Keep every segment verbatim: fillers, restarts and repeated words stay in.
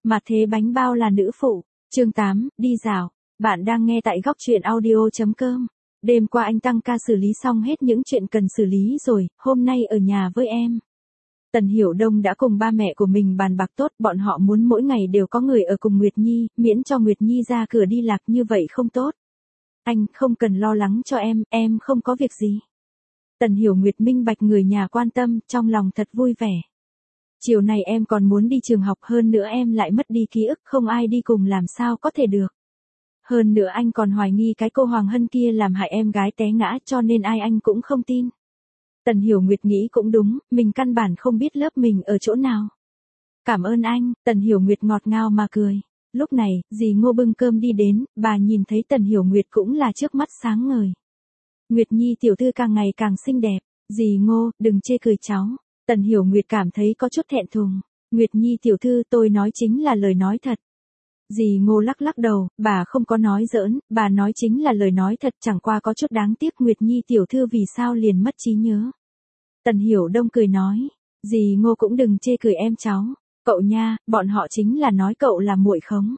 Mà thế bánh bao là nữ phụ. Chương tám, đi dạo. Bạn đang nghe tại góc truyện audio chấm com. Đêm qua anh tăng ca xử lý xong hết những chuyện cần xử lý rồi, hôm nay ở nhà với em. Tần Hiểu Đông đã cùng ba mẹ của mình bàn bạc tốt, bọn họ muốn mỗi ngày đều có người ở cùng Nguyệt Nhi, miễn cho Nguyệt Nhi ra cửa đi lạc như vậy không tốt. Anh không cần lo lắng cho em, em không có việc gì. Tần Hiểu Nguyệt minh bạch người nhà quan tâm, trong lòng thật vui vẻ. Chiều này em còn muốn đi trường học, hơn nữa em lại mất đi ký ức, không ai đi cùng làm sao có thể được. Hơn nữa anh còn hoài nghi cái cô Hoàng Hân kia làm hại em gái té ngã, cho nên ai anh cũng không tin. Tần Hiểu Nguyệt nghĩ cũng đúng, mình căn bản không biết lớp mình ở chỗ nào. Cảm ơn anh, Tần Hiểu Nguyệt ngọt ngào mà cười. Lúc này, dì Ngô bưng cơm đi đến, bà nhìn thấy Tần Hiểu Nguyệt cũng là trước mắt sáng ngời. Nguyệt Nhi tiểu thư càng ngày càng xinh đẹp, dì Ngô, đừng chê cười cháu. Tần Hiểu Nguyệt cảm thấy có chút thẹn thùng. Nguyệt Nhi tiểu thư, tôi nói chính là lời nói thật. Dì Ngô lắc lắc đầu, bà không có nói giỡn, bà nói chính là lời nói thật, chẳng qua có chút đáng tiếc Nguyệt Nhi tiểu thư vì sao liền mất trí nhớ. Tần Hiểu Đông cười nói, dì Ngô cũng đừng chê cười em cháu, cậu nha, bọn họ chính là nói cậu là muội khống.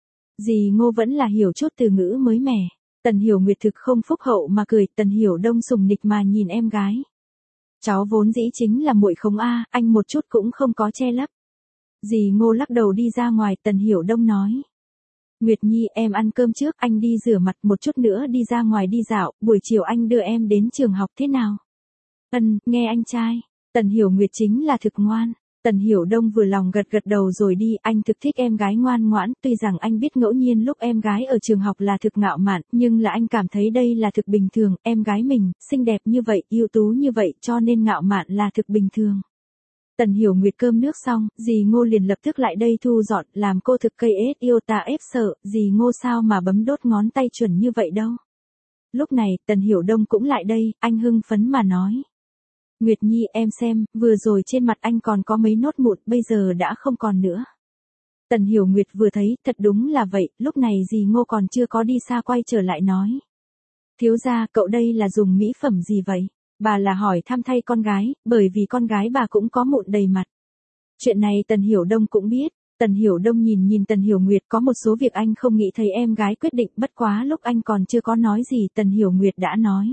Dì Ngô vẫn là hiểu chút từ ngữ mới mẻ. Tần Hiểu Nguyệt thực không phúc hậu mà cười, Tần Hiểu Đông sùng nịch mà nhìn em gái. Cháu vốn dĩ chính là muội khống a, anh một chút cũng không có che lấp. Dì Ngô lắc đầu đi ra ngoài, Tần Hiểu Đông nói. Nguyệt Nhi, em ăn cơm trước, anh đi rửa mặt một chút nữa đi ra ngoài đi dạo, buổi chiều anh đưa em đến trường học thế nào? Ừm, nghe anh trai. Tần Hiểu Nguyệt chính là thực ngoan. Tần Hiểu Đông vừa lòng gật gật đầu rồi đi, anh thực thích em gái ngoan ngoãn, tuy rằng anh biết ngẫu nhiên lúc em gái ở trường học là thực ngạo mạn, nhưng là anh cảm thấy đây là thực bình thường, em gái mình, xinh đẹp như vậy, ưu tú như vậy, cho nên ngạo mạn là thực bình thường. Tần Hiểu Nguyệt cơm nước xong, dì Ngô liền lập tức lại đây thu dọn, làm cô thực cây ết yêu ta ép sợ, dì Ngô sao mà bấm đốt ngón tay chuẩn như vậy đâu. Lúc này, Tần Hiểu Đông cũng lại đây, anh hưng phấn mà nói. Nguyệt Nhi em xem, vừa rồi trên mặt anh còn có mấy nốt mụn, bây giờ đã không còn nữa. Tần Hiểu Nguyệt vừa thấy, thật đúng là vậy, lúc này dì Ngô còn chưa có đi xa quay trở lại nói. Thiếu gia, cậu đây là dùng mỹ phẩm gì vậy? Bà là hỏi thăm thay con gái, bởi vì con gái bà cũng có mụn đầy mặt. Chuyện này Tần Hiểu Đông cũng biết. Tần Hiểu Đông nhìn nhìn Tần Hiểu Nguyệt, có một số việc anh không nghĩ thấy em gái quyết định, bất quá lúc anh còn chưa có nói gì Tần Hiểu Nguyệt đã nói.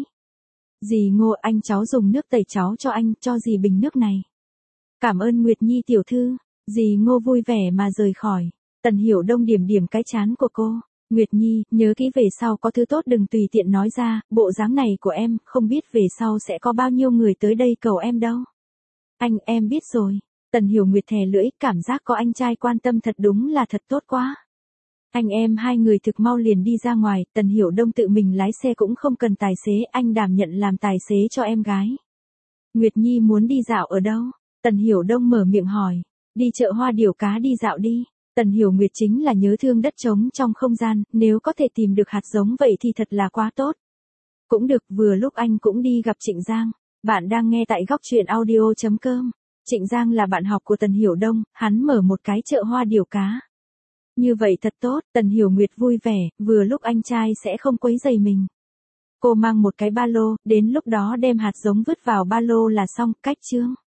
Dì Ngô, anh cháu dùng nước tẩy cháu cho anh, cho dì bình nước này. Cảm ơn Nguyệt Nhi tiểu thư. Dì Ngô vui vẻ mà rời khỏi. Tần Hiểu Đông điểm điểm cái trán của cô. Nguyệt Nhi, nhớ kỹ về sau có thứ tốt đừng tùy tiện nói ra, bộ dáng này của em, không biết về sau sẽ có bao nhiêu người tới đây cầu em đâu. Anh, em biết rồi. Tần Hiểu Nguyệt thè lưỡi, cảm giác có anh trai quan tâm thật đúng là thật tốt quá. Anh em hai người thực mau liền đi ra ngoài, Tần Hiểu Đông tự mình lái xe cũng không cần tài xế, anh đảm nhận làm tài xế cho em gái. Nguyệt Nhi muốn đi dạo ở đâu? Tần Hiểu Đông mở miệng hỏi. Đi chợ Hoa Điểu Cá đi dạo đi. Tần Hiểu Nguyệt chính là nhớ thương đất trống trong không gian, nếu có thể tìm được hạt giống vậy thì thật là quá tốt. Cũng được, vừa lúc anh cũng đi gặp Trịnh Giang. Bạn đang nghe tại góc truyện audio chấm com. Trịnh Giang là bạn học của Tần Hiểu Đông, hắn mở một cái chợ Hoa Điểu Cá. Như vậy thật tốt, Tần Hiểu Nguyệt vui vẻ, vừa lúc anh trai sẽ không quấy rầy mình. Cô mang một cái ba lô, đến lúc đó đem hạt giống vứt vào ba lô là xong, cách chương.